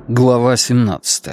Глава 17.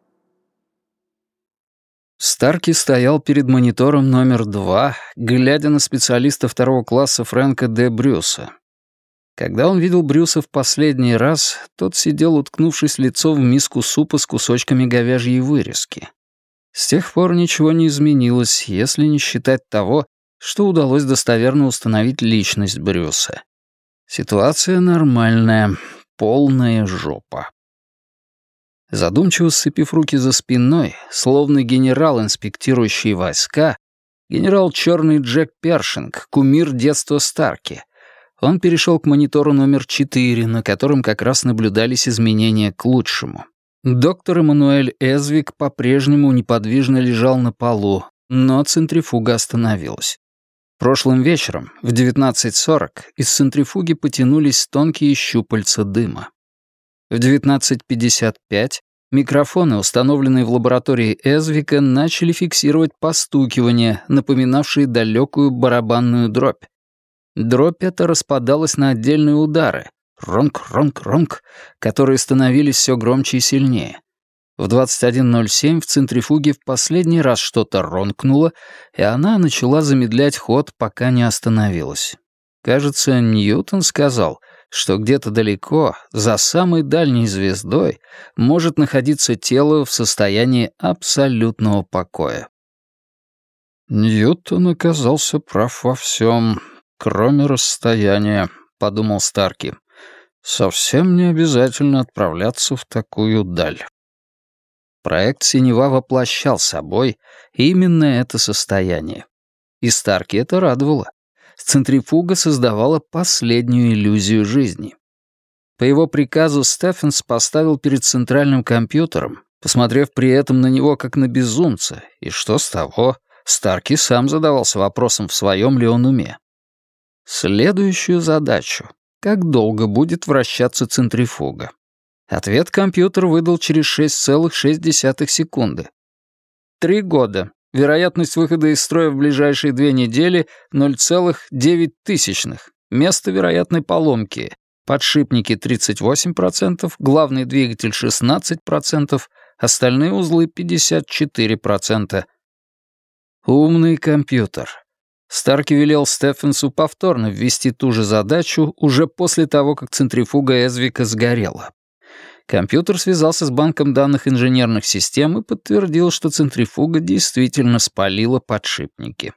Старки стоял перед монитором номер 2, глядя на специалиста второго класса Фрэнка Д. Брюса. Когда он видел Брюса в последний раз, тот сидел, уткнувшись лицом в миску супа с кусочками говяжьей вырезки. С тех пор ничего не изменилось, если не считать того, что удалось достоверно установить личность Брюса. Ситуация нормальная, полная жопа. Задумчиво сцепив руки за спиной, словно генерал, инспектирующий войска, генерал Черный Джек Першинг, кумир детства Старки, он перешел к монитору номер 4, на котором как раз наблюдались изменения к лучшему. Доктор Эммануэль Эзвик по-прежнему неподвижно лежал на полу, но центрифуга остановилась. Прошлым вечером, в 19:40, из центрифуги потянулись тонкие щупальца дыма. В 19:55 микрофоны, установленные в лаборатории Эзвика, начали фиксировать постукивание, напоминавшие далекую барабанную дробь. Дробь эта распадалась на отдельные удары — ронк-ронк-ронк, которые становились все громче и сильнее. В 21:07 в центрифуге в последний раз что-то ронкнуло, и она начала замедлять ход, пока не остановилась. Кажется, Ньютон сказал, что где-то далеко, за самой дальней звездой, может находиться тело в состоянии абсолютного покоя. «Ньютон оказался прав во всем, кроме расстояния», — подумал Старки. «Совсем не обязательно отправляться в такую даль». Проект «Синева» воплощал собой именно это состояние. И Старки это радовало. Центрифуга создавала последнюю иллюзию жизни. По его приказу Стефенс поставил перед центральным компьютером, посмотрев при этом на него как на безумца, и что с того, Старки сам задавался вопросом, в своем ли он уме. Следующую задачу — как долго будет вращаться центрифуга? Ответ компьютер выдал через 6,6 секунды. 3 года. Вероятность выхода из строя в ближайшие 2 недели — 0,9. Место вероятной поломки. Подшипники — 38%, главный двигатель — 16%, остальные узлы — 54%. Умный компьютер. Старки велел Стефенсу повторно ввести ту же задачу уже после того, как центрифуга Эзвика сгорела. Компьютер связался с банком данных инженерных систем и подтвердил, что центрифуга действительно спалила подшипники.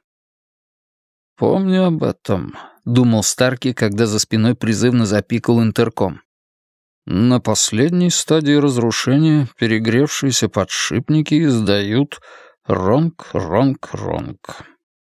«Помню об этом», — думал Старки, когда за спиной призывно запикал интерком. «На последней стадии разрушения перегревшиеся подшипники издают ронк-ронк-ронк».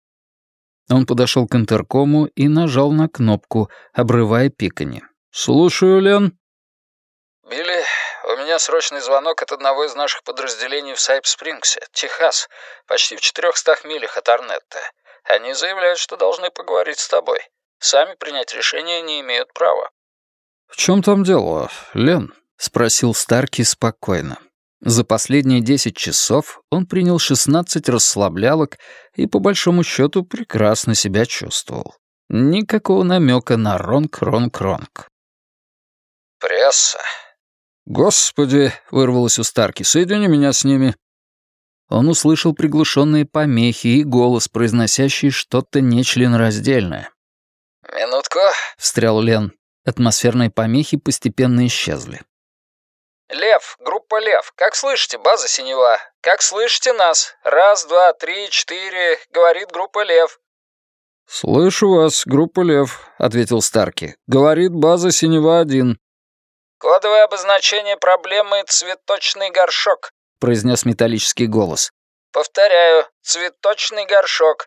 Он подошел к интеркому и нажал на кнопку, обрывая пиканье. «Слушаю, Лен». «Билли, у меня срочный звонок от одного из наших подразделений в Сайп-Спрингсе, Техас, почти в 400 милях от Арнетта. Они заявляют, что должны поговорить с тобой. Сами принять решение не имеют права». «В чем там дело, Лен?» — спросил Старки спокойно. За последние 10 часов он принял 16 расслаблялок и, по большому счету, прекрасно себя чувствовал. Никакого намека на ронк-ронк-ронк. «Пресса». «Господи!» — вырвалось у Старки. «Соедини меня с ними». Он услышал приглушенные помехи и голос, произносящий что-то нечленораздельное. «Минутку», — встрял Лен. Атмосферные помехи постепенно исчезли. «Лев, группа Лев, как слышите, база Синева? Как слышите нас? 1, 2, 3, 4, говорит группа Лев». «Слышу вас, группа Лев», — ответил Старки. «Говорит база Синева-1». «Кодовое обозначение проблемы — цветочный горшок», — произнес металлический голос. «Повторяю, цветочный горшок».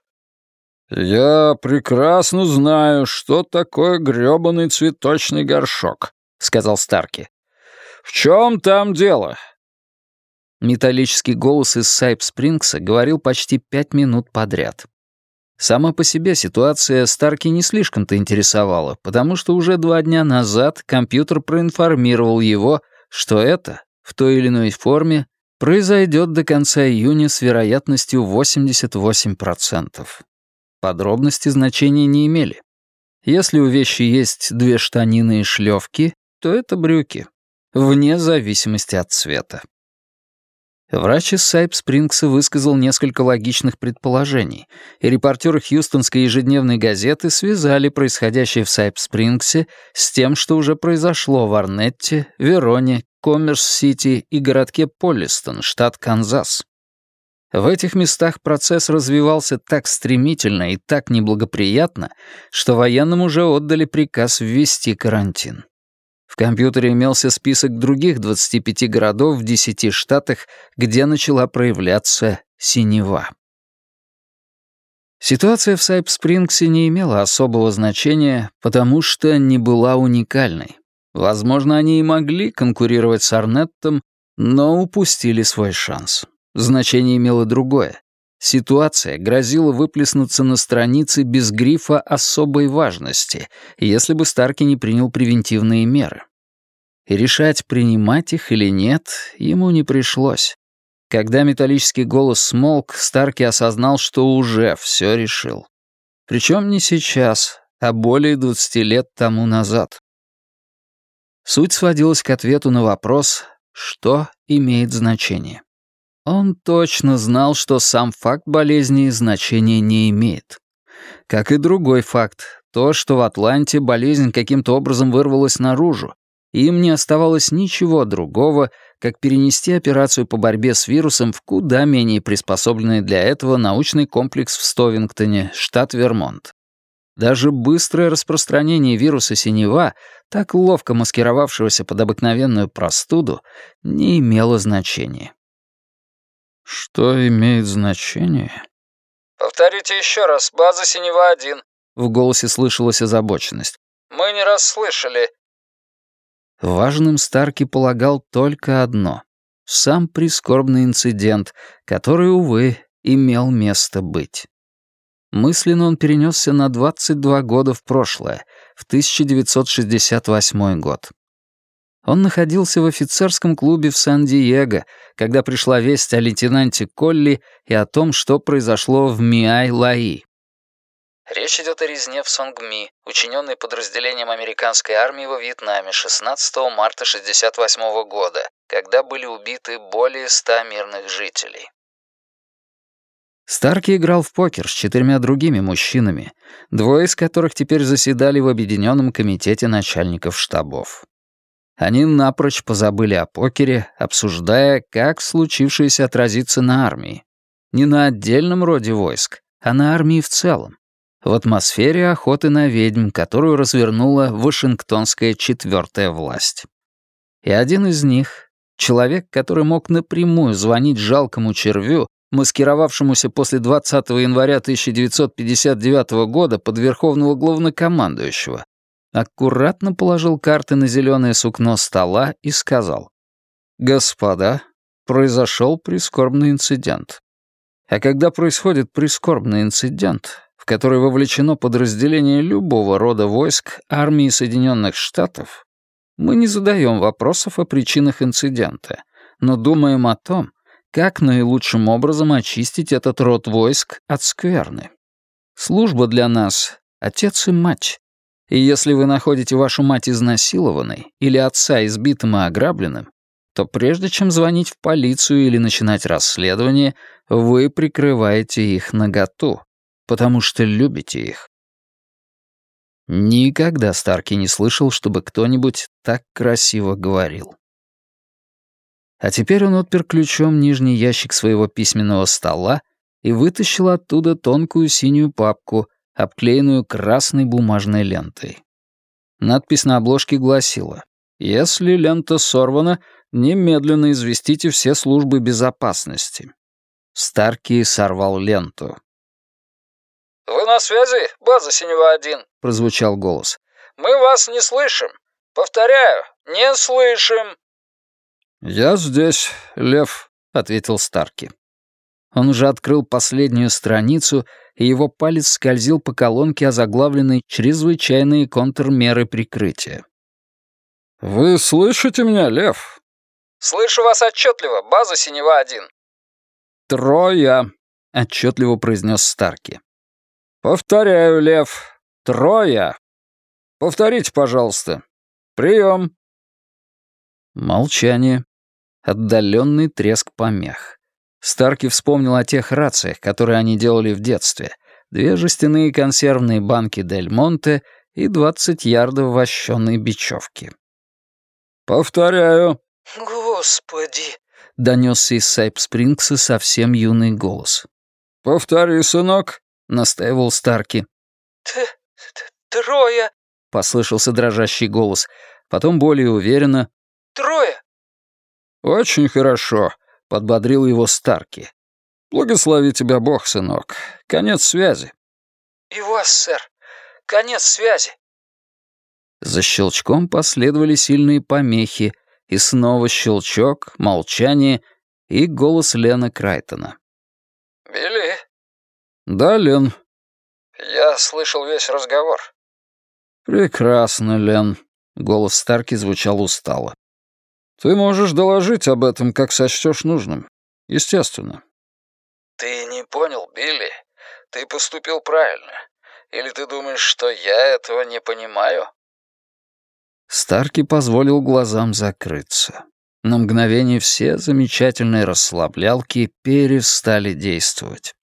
«Я прекрасно знаю, что такое грёбаный цветочный горшок», — сказал Старки. «В чем там дело?» Металлический голос из Сайп-Спрингса говорил почти 5 минут подряд. Сама по себе ситуация Старки не слишком-то интересовала, потому что уже 2 дня назад компьютер проинформировал его, что это, в той или иной форме, произойдет до конца июня с вероятностью 88%. Подробности значения не имели. Если у вещи есть 2 штанины и шлёвки, то это брюки. вне зависимости от цвета. Врач из Сайп-Спрингса высказал несколько логичных предположений, и репортеры Хьюстонской ежедневной газеты связали происходящее в Сайп-Спрингсе с тем, что уже произошло в Арнетте, Вероне, Коммерс-Сити и городке Поллистон, штат Канзас. В этих местах процесс развивался так стремительно и так неблагоприятно, что военным уже отдали приказ ввести карантин. В компьютере имелся список других 25 городов в 10 штатах, где начала проявляться синева. Ситуация в Сайп-Спрингсе не имела особого значения, потому что не была уникальной. Возможно, они и могли конкурировать с Арнеттом, но упустили свой шанс. Значение имело другое. Ситуация грозила выплеснуться на странице без грифа особой важности, если бы Старки не принял превентивные меры. И решать, принимать их или нет, ему не пришлось. Когда металлический голос смолк, Старки осознал, что уже все решил. Причем не сейчас, а более 20 лет тому назад. Суть сводилась к ответу на вопрос, что имеет значение. Он точно знал, что сам факт болезни значения не имеет. Как и другой факт, то, что в Атланте болезнь каким-то образом вырвалась наружу, и им не оставалось ничего другого, как перенести операцию по борьбе с вирусом в куда менее приспособленный для этого научный комплекс в Стовингтоне, штат Вермонт. Даже быстрое распространение вируса синева, так ловко маскировавшегося под обыкновенную простуду, не имело значения. «Что имеет значение?» «Повторите еще раз, база Синева-1». В голосе слышалась озабоченность. «Мы не расслышали». Важным Старки полагал только одно — сам прискорбный инцидент, который, увы, имел место быть. Мысленно он перенесся на 22 года в прошлое, в 1968 год. Он находился в офицерском клубе в Сан-Диего, когда пришла весть о лейтенанте Колли и о том, что произошло в Миай-Лаи. Речь идет о резне в Сонгми, учиненной подразделением американской армии во Вьетнаме 16 марта 1968 года, когда были убиты более 100 мирных жителей. Старки играл в покер с 4 другими мужчинами, 2 из которых теперь заседали в Объединенном комитете начальников штабов. Они напрочь позабыли о покере, обсуждая, как случившееся отразится на армии. Не на отдельном роде войск, а на армии в целом. В атмосфере охоты на ведьм, которую развернула Вашингтонская 4-я власть. И один из них, человек, который мог напрямую звонить жалкому червю, маскировавшемуся после 20 января 1959 года под верховного главнокомандующего, аккуратно положил карты на зеленое сукно стола и сказал: «Господа, произошел прискорбный инцидент». А когда происходит прискорбный инцидент, в который вовлечено подразделение любого рода войск армии Соединенных Штатов, мы не задаем вопросов о причинах инцидента, но думаем о том, как наилучшим образом очистить этот род войск от скверны. Служба для нас — отец и мать. И если вы находите вашу мать изнасилованной или отца избитым и ограбленным, то прежде чем звонить в полицию или начинать расследование, вы прикрываете их наготу, потому что любите их. Никогда Старки не слышал, чтобы кто-нибудь так красиво говорил. А теперь он отпер ключом нижний ящик своего письменного стола и вытащил оттуда тонкую синюю папку, обклеенную красной бумажной лентой. Надпись на обложке гласила: «Если лента сорвана, немедленно известите все службы безопасности». Старки сорвал ленту. «Вы на связи, база Синева-1?» — прозвучал голос. «Мы вас не слышим. Повторяю, не слышим». «Я здесь, Лев», — ответил Старки. Он уже открыл последнюю страницу, и его палец скользил по колонке, озаглавленной «Чрезвычайные контрмеры прикрытия». «Вы слышите меня, Лев?» «Слышу вас отчетливо, база Синева-1». «Трое», — отчетливо произнес Старки. «Повторяю, Лев, трое. Повторите, пожалуйста. Прием». Молчание. Отдаленный треск помех. Старки вспомнил о тех рациях, которые они делали в детстве. 2 жестяные консервные банки Дель Монте и 20 ярдов вощеной бечевки. «Повторяю». «Господи!» — донесся из Сайп-Спрингса совсем юный голос. «Повтори, сынок», — настаивал Старки. «Трое!» — послышался дрожащий голос. Потом более уверенно. «Трое!» «Очень хорошо», — подбодрил его Старки. «Благослови тебя Бог, сынок. Конец связи». «И вас, сэр. Конец связи». За щелчком последовали сильные помехи, и снова щелчок, молчание и голос Лена Крайтона. «Билли?» «Да, Лен». «Я слышал весь разговор». «Прекрасно, Лен», — голос Старки звучал устало. «Ты можешь доложить об этом, как сочтешь нужным. Естественно». «Ты не понял, Билли? Ты поступил правильно. Или ты думаешь, что я этого не понимаю?» Старки позволил глазам закрыться. На мгновение все замечательные расслаблялки перестали действовать.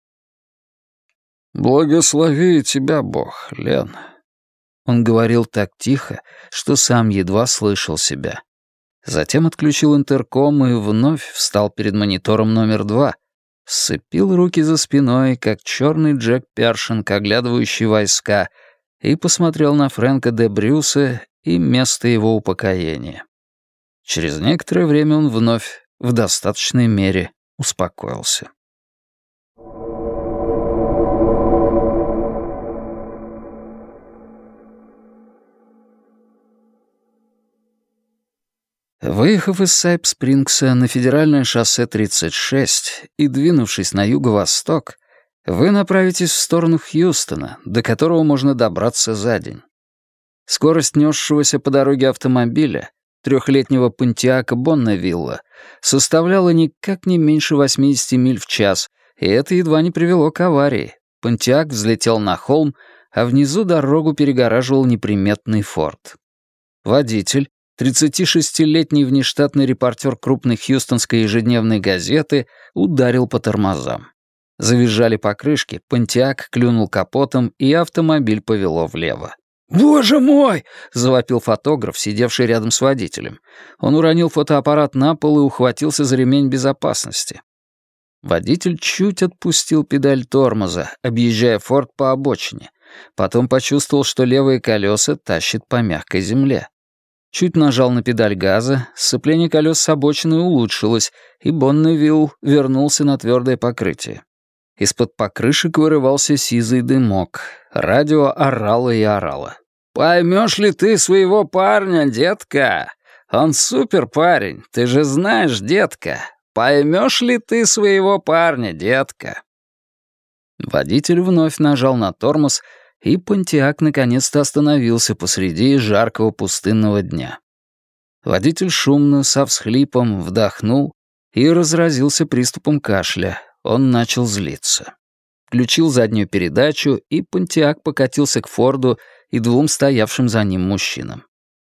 «Благослови тебя, Бог, Лен». Он говорил так тихо, что сам едва слышал себя. Затем отключил интерком и вновь встал перед монитором номер 2, сцепил руки за спиной, как черный Джек Першинг, оглядывающий войска, и посмотрел на Фрэнка де Брюса и место его упокоения. Через некоторое время он вновь, в достаточной мере, успокоился. Выехав из Сайп-Спрингса на федеральное шоссе 36 и двинувшись на юго-восток, вы направитесь в сторону Хьюстона, до которого можно добраться за день. Скорость несшегося по дороге автомобиля, 3-летнего Понтиака Бонневилла, составляла никак не меньше 80 миль в час, и это едва не привело к аварии. Понтиак взлетел на холм, а внизу дорогу перегораживал неприметный форт. Водитель, 36-летний внештатный репортер крупной хьюстонской ежедневной газеты, ударил по тормозам. Завизжали покрышки, Понтиак клюнул капотом, и автомобиль повело влево. «Боже мой!» — завопил фотограф, сидевший рядом с водителем. Он уронил фотоаппарат на пол и ухватился за ремень безопасности. Водитель чуть отпустил педаль тормоза, объезжая форт по обочине. Потом почувствовал, что левые колеса тащит по мягкой земле. Чуть нажал на педаль газа, сцепление колес с обочины улучшилось, и Бонневилл вернулся на твердое покрытие. Из-под покрышек вырывался сизый дымок. Радио орало и орало. «Поймешь ли ты своего парня, детка? Он супер парень, ты же знаешь, детка. Поймешь ли ты своего парня, детка?» Водитель вновь нажал на тормоз, и Понтиак наконец-то остановился посреди жаркого пустынного дня. Водитель шумно, со всхлипом, вдохнул и разразился приступом кашля. Он начал злиться. Включил заднюю передачу, и Понтиак покатился к Форду и 2 стоявшим за ним мужчинам.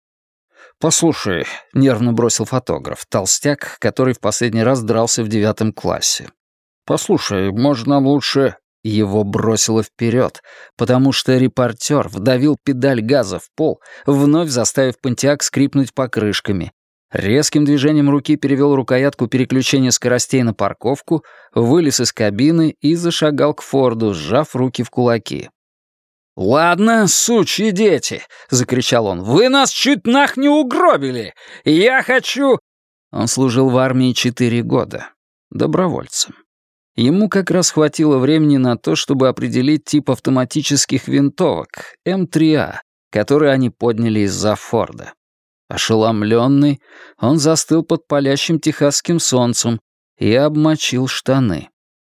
«Послушай», — нервно бросил фотограф, толстяк, который в последний раз дрался в 9 классе. «Послушай, может, нам лучше...» Его бросило вперед, потому что репортер вдавил педаль газа в пол, вновь заставив Понтиак скрипнуть покрышками. Резким движением руки перевел рукоятку переключения скоростей на парковку, вылез из кабины и зашагал к Форду, сжав руки в кулаки. «Ладно, сучьи дети!» — закричал он. «Вы нас чуть нах не угробили! Я хочу...» Он служил в армии 4 года. Добровольцем. Ему как раз хватило времени на то, чтобы определить тип автоматических винтовок М3А, которые они подняли из-за Форда. Ошеломленный, он застыл под палящим техасским солнцем и обмочил штаны.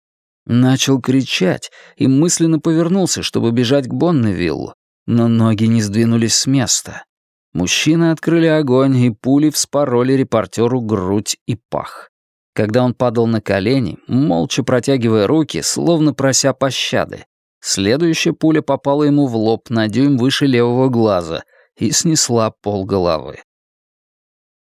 Начал кричать и мысленно повернулся, чтобы бежать к Бонневиллу, но ноги не сдвинулись с места. Мужчины открыли огонь, и пули вспороли репортеру грудь и пах. Когда он падал на колени, молча протягивая руки, словно прося пощады, следующая пуля попала ему в лоб на дюйм выше левого глаза и снесла полголовы.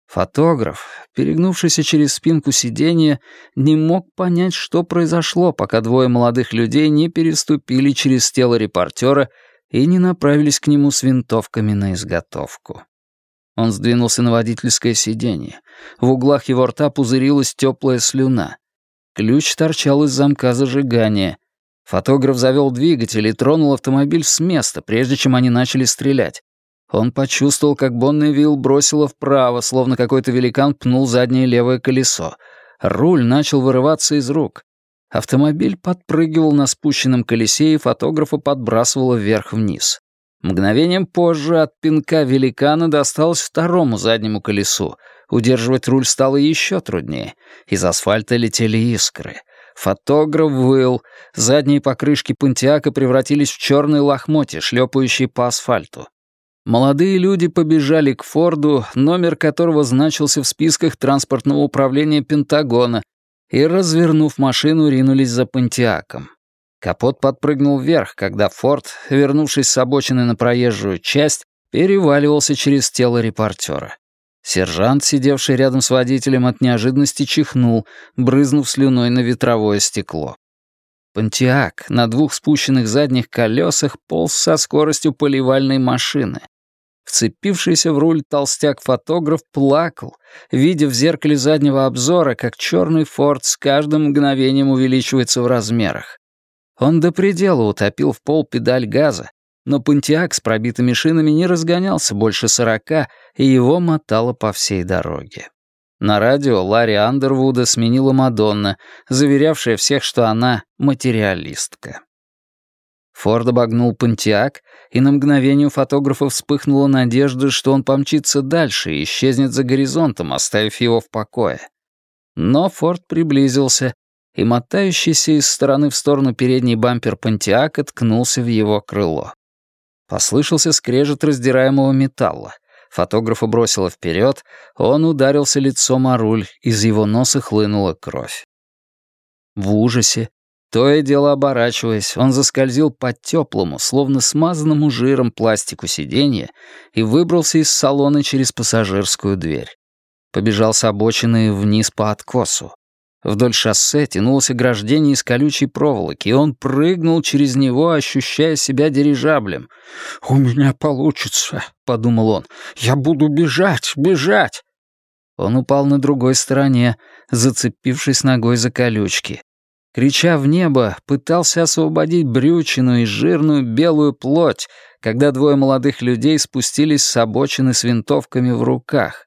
Фотограф, перегнувшийся через спинку сиденья, не мог понять, что произошло, пока двое молодых людей не переступили через тело репортера и не направились к нему с винтовками на изготовку. Он сдвинулся на водительское сиденье. В углах его рта пузырилась теплая слюна. Ключ торчал из замка зажигания. Фотограф завел двигатель и тронул автомобиль с места, прежде чем они начали стрелять. Он почувствовал, как Бонневилл бросило вправо, словно какой-то великан пнул заднее левое колесо. Руль начал вырываться из рук. Автомобиль подпрыгивал на спущенном колесе, и фотографа подбрасывало вверх-вниз. Мгновением позже от пинка великана досталось второму заднему колесу. Удерживать руль стало еще труднее. Из асфальта летели искры. Фотограф выл. Задние покрышки Понтиака превратились в черные лохмотья, шлепающие по асфальту. Молодые люди побежали к Форду, номер которого значился в списках транспортного управления Пентагона, и, развернув машину, ринулись за Понтиаком. Капот подпрыгнул вверх, когда Форд, вернувшись с обочины на проезжую часть, переваливался через тело репортера. Сержант, сидевший рядом с водителем, от неожиданности чихнул, брызнув слюной на ветровое стекло. Понтиак на двух спущенных задних колесах полз со скоростью поливальной машины. Вцепившийся в руль толстяк-фотограф плакал, видя в зеркале заднего обзора, как черный Форд с каждым мгновением увеличивается в размерах. Он до предела утопил в пол педаль газа, но Понтиак с пробитыми шинами не разгонялся больше 40, и его мотало по всей дороге. На радио Ларри Андервуда сменила Мадонна, заверявшая всех, что она материалистка. Форд обогнул Понтиак, и на мгновение у фотографа вспыхнула надежда, что он помчится дальше и исчезнет за горизонтом, оставив его в покое. Но Форд приблизился, и мотающийся из стороны в сторону передний бампер Понтиака ткнулся в его крыло. Послышался скрежет раздираемого металла. Фотографа бросило вперед, он ударился лицом о руль, из его носа хлынула кровь. В ужасе, то и дело оборачиваясь, он заскользил по теплому, словно смазанному жиром пластику сиденья и выбрался из салона через пассажирскую дверь. Побежал с обочины вниз по откосу. Вдоль шоссе тянулось ограждение из колючей проволоки, и он прыгнул через него, ощущая себя дирижаблем. «У меня получится», — подумал он. «Я буду бежать, бежать». Он упал на другой стороне, зацепившись ногой за колючки. Крича в небо, пытался освободить брючину и жирную белую плоть, когда двое молодых людей спустились с обочины с винтовками в руках.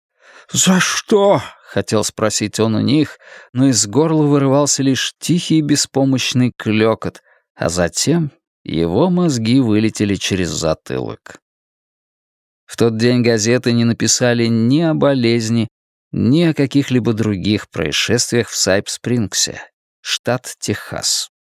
«За что?» — хотел спросить он у них, но из горла вырывался лишь тихий беспомощный клёкот, а затем его мозги вылетели через затылок. В тот день газеты не написали ни о болезни, ни о каких-либо других происшествиях в Сайп-Спрингсе, штат Техас.